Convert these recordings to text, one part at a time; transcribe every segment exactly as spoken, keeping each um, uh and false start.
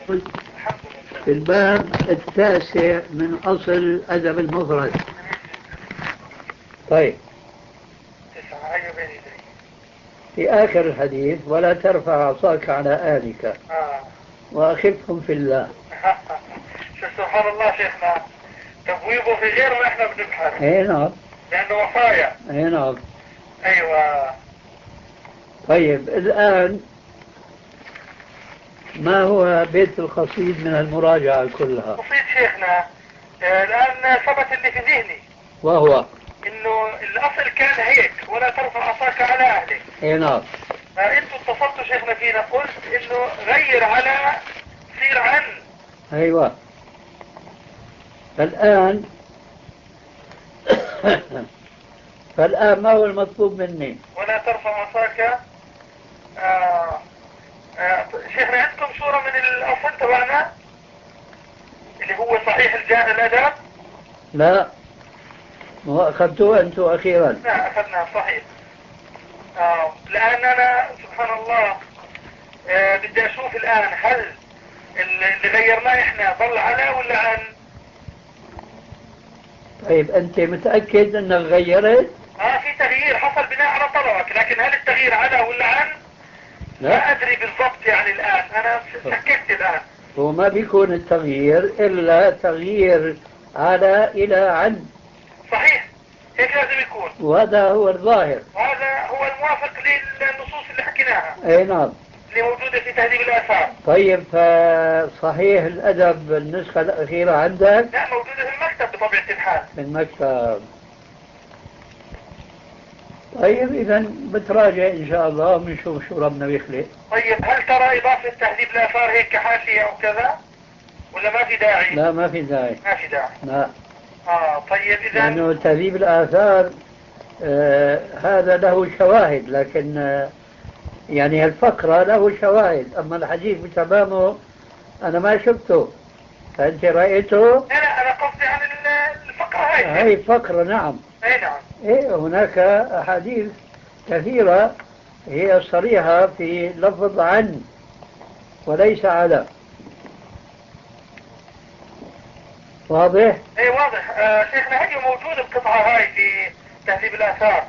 في الباب التاسع من أصل الأدب المفرد. طيب، في آخر الحديث: ولا ترفع عصاك على آلك وأخفهم في الله. شو سبحان الله شيخنا، تبويبه في غير ما احنا بنبحث. اي نعم، لأنه وصايا. اي نعم. ايوه. طيب، الآن ما هو بيت القصيد من المراجعة كلها؟ قصيد شيخنا الآن ثبت اللي في ذهني، وهو انه الاصل كان هيك: ولا ترفع عصاك على اهلك. اي نعم. فانتوا اتصلتوا شيخنا فينا، قلت انه غير على صير عن. ايوه. فالآن فالآن ما هو المطلوب مني؟ ولا ترفع عصاك. آه آه شيخنا عندكم صورة من الأصل تبعنا اللي هو صحيح الجامع الأدب؟ لا، ما أخذتوه أنتم أخيرا. لا أخذناه صحيح. آه لأن أنا سبحان الله آه بدي أشوف الآن هل اللي غيرناه إحنا ضل على ولا عن. طيب، أنت متأكد أنك غيرت؟ آه في تغيير حصل بناء على طلبك، لكن هل التغيير على ولا عن؟ لا. ما أدري بالضبط يعني الآن، أنا شككت الآن. هو ما بيكون التغيير إلا تغيير على إلى عن. صحيح، هيك لازم يكون، وهذا هو الظاهر، وهذا هو الموافق للنصوص اللي حكيناها. أي نعم، اللي موجودة في تهذيب الآثار. طيب، فصحيح الأدب النسخة الأخيرة عندك؟ لا، موجودة في المكتب بطبيعة الحال. في المكتب. طيب، إذا بتراجع إن شاء الله وبنشوف شو ربنا بيخلق. طيب، هل ترى إضافة تهذيب الآثار هيك كحاشية أو كذا ولا ما في داعي؟ لا، ما في داعي. ما في داعي. لا. آه طيب، إذا لأنه تهذيب الآثار آه هذا له شواهد، لكن آه يعني الفقرة له شواهد، أما الحديث بتمامه أنا ما شفته. فأنت رأيته؟ لا لا، أنا قصدي عن الفقرة هاي. هاي فقرة، نعم. أي نعم. إيه، هناك أحاديث كثيرة هي صريحة في لفظ عن وليس على. واضح؟ اي واضح. آه شيخنا، هي موجود القطعة هاي في تهذيب الآثار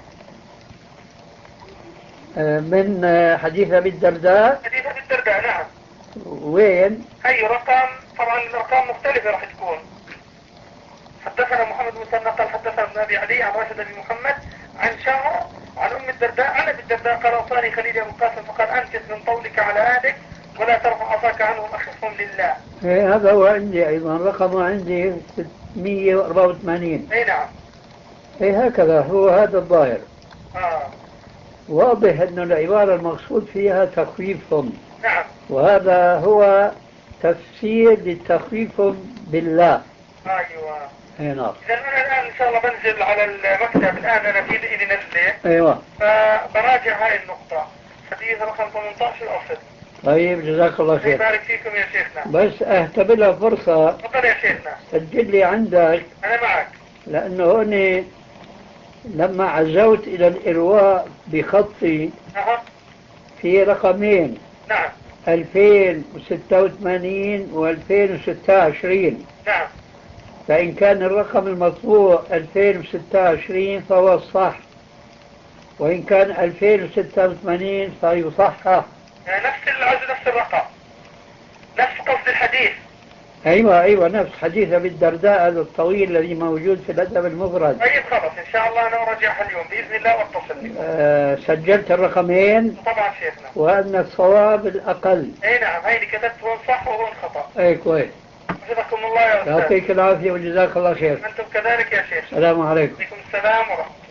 آه من آه حديث أبي الدرداء. حديث أبي الدرداء، نعم. وين؟ هي رقم، طبعا الأرقام مختلفة راح تكون. حدثنا محمد بن مسنى قال حدثنا ابن أبي علي عن راشد بن محمد عن شهر عن أم الدرداء عن أبي الدرداء قال: أوصاني خليلي أبو القاسم فقال: أنكس من طولك على أهلك ولا ترفع عصاك عنهم أخفهم لله. إيه، هذا هو عندي أيضا، رقمه عندي ستمئة وأربعة وثمانين. أي نعم. إيه، هكذا هو هذا الظاهر. آه. واضح أن العبارة المقصود فيها تخويفهم. نعم. وهذا هو تفسير للتخويفهم بالله. أيوة. اي نعم. إذا أنا الآن إن شاء الله بنزل على المكتب الآن، أنا في إيدي نزلة. أيوة. فبراجع هاي النقطة، حديث رقم ثمانية عشر الأصل. طيب، جزاك الله خير. بارك فيكم يا شيخنا. بس اهتبلها فرصة. تفضل يا شيخنا. سجل لي عندك. أنا معك. لأنه هوني لما عزوت إلى الإرواء بخطي أه. في رقمين. نعم. ألفين وستة وثمانين وألفين وستة وعشرين. نعم. فإن كان الرقم المطبوع ألفين وستة وعشرين فهو الصح، وإن كان ألفين وستة وثمانين فيصحح. يعني نفس العزو، نفس الرقم، نفس قصد الحديث. أيوة أيوة، نفس حديث أبي الدرداء هذا الطويل الذي موجود في الأدب المفرد. طيب خلاص، إن شاء الله أنا أراجعها اليوم بإذن الله وأتصل بكم. آه سجلت الرقمين. طبعا شيخنا. وأن الصواب الأقل. أي نعم، هاي اللي كتبت هون صح وهون خطأ. أي كويس. حفظكم الله يا أستاذ. يعطيك العافية وجزاك الله خير. أنتم كذلك يا شيخ. السلام عليكم. عليكم السلام ورحمة الله.